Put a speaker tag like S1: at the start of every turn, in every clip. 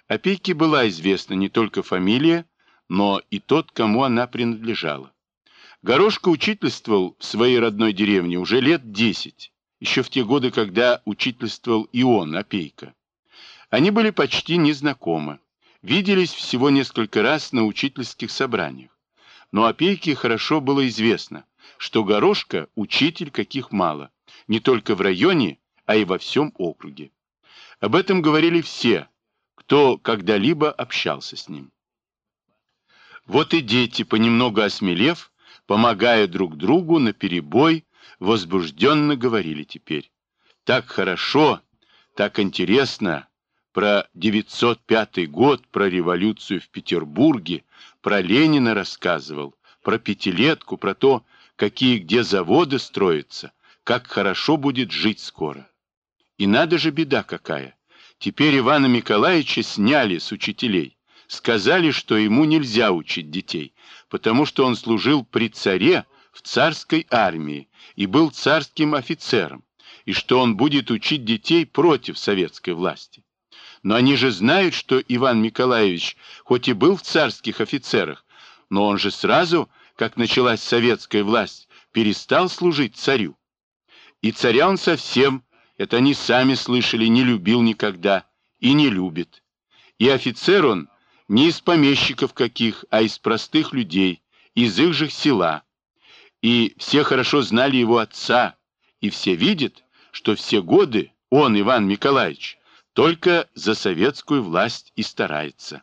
S1: Опейке была известна не только фамилия, но и тот, кому она принадлежала. Горошко учительствовал в своей родной деревне уже лет 10, еще в те годы, когда учительствовал и он, Опейка. Они были почти незнакомы, виделись всего несколько раз на учительских собраниях. Но Опейке хорошо было известно, что Горошко учитель каких мало, не только в районе, а и во всем округе. Об этом говорили все, кто когда-либо общался с ним. Вот и дети, понемногу осмелев, помогая друг другу наперебой, возбужденно говорили теперь: так хорошо, так интересно, про 905 год, про революцию в Петербурге, про Ленина рассказывал, про пятилетку, про то, какие где заводы строятся, как хорошо будет жить скоро. И надо же, беда какая. Теперь Ивана Николаевича сняли с учителей. Сказали, что ему нельзя учить детей, потому что он служил при царе в царской армии и был царским офицером, и что он будет учить детей против советской власти. Но они же знают, что Иван Николаевич хоть и был в царских офицерах, но он же сразу, как началась советская власть, перестал служить царю. И царя он совсем, это они сами слышали, не любил никогда и не любит. И офицер он не из помещиков каких, а из простых людей, из их же села. И все хорошо знали его отца, и все видят, что все годы он, Иван Николаевич, только за советскую власть и старается.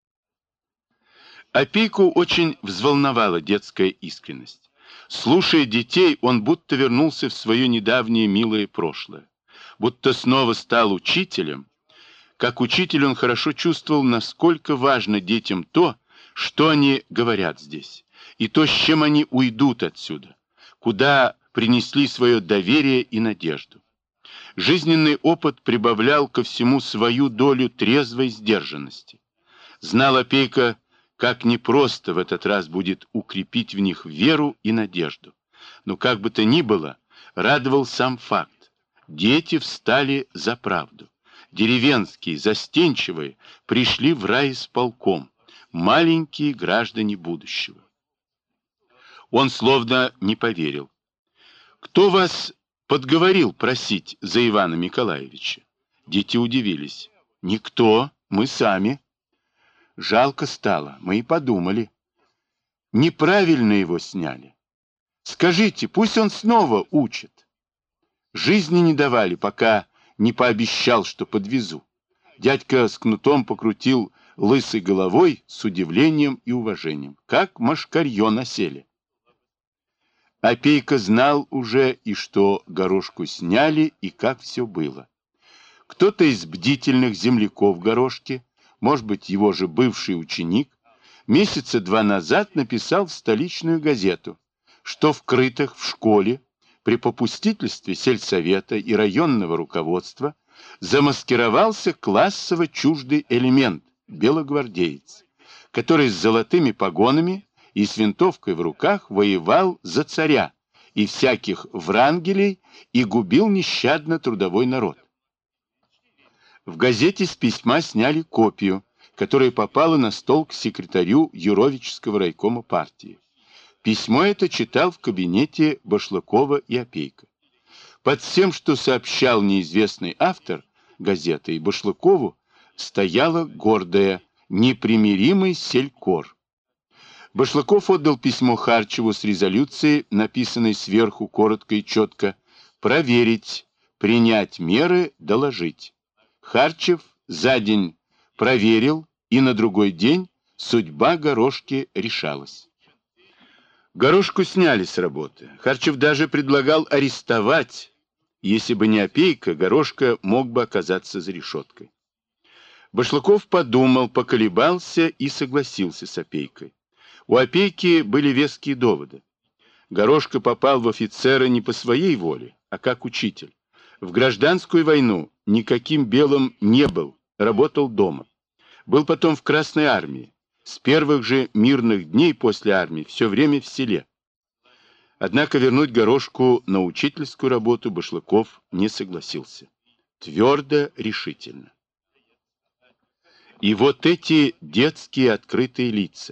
S1: Опейку очень взволновала детская искренность. Слушая детей, он будто вернулся в свое недавнее милое прошлое, будто снова стал учителем. Как учитель он хорошо чувствовал, насколько важно детям то, что они говорят здесь, и то, с чем они уйдут отсюда, куда принесли свое доверие и надежду. Жизненный опыт прибавлял ко всему свою долю трезвой сдержанности. Знал Опейка, как непросто в этот раз будет укрепить в них веру и надежду. Но как бы то ни было, радовал сам факт. Дети встали за правду. Деревенские, застенчивые, пришли в райисполком, маленькие граждане будущего. Он словно не поверил. «Кто вас подговорил просить за Ивана Николаевича?» Дети удивились. «Никто, мы сами». Жалко стало, мы и подумали. Неправильно его сняли. Скажите, пусть он снова учит. Жизни не давали, пока не пообещал, что подвезу. Дядька с кнутом покрутил лысой головой с удивлением и уважением, как мошкарье на селе. Опейка знал уже, и что Горошку сняли, и как все было. Кто-то из бдительных земляков Горошки, может быть, его же бывший ученик, месяца 2 назад написал в столичную газету, что в Крытах в школе при попустительстве сельсовета и районного руководства замаскировался классово чуждый элемент – белогвардеец, который с золотыми погонами и с винтовкой в руках воевал за царя и всяких врангелей и губил нещадно трудовой народ. В газете с письма сняли копию, которая попала на стол к секретарю Юровического райкома партии. Письмо это читал в кабинете Башлыкова и Опейка. Под всем, что сообщал неизвестный автор газеты и Башлыкову, стояла гордая «Непримиримый селькор». Башлыков отдал письмо Харчеву с резолюцией, написанной сверху коротко и четко: «Проверить, принять меры, доложить». Харчев за день проверил, и на другой день судьба Горошки решалась. Горошку сняли с работы. Харчев даже предлагал арестовать. Если бы не Опейка, Горошка мог бы оказаться за решеткой. Башлыков подумал, поколебался и согласился с Опейкой. У Опейки были веские доводы. Горошка попал в офицеры не по своей воле, а как учитель. В гражданскую войну никаким белым не был, работал дома. Был потом в Красной армии. С первых же мирных дней после армии все время в селе. Однако вернуть Горошку на учительскую работу Башлыков не согласился. Твердо, решительно. И вот эти детские открытые лица,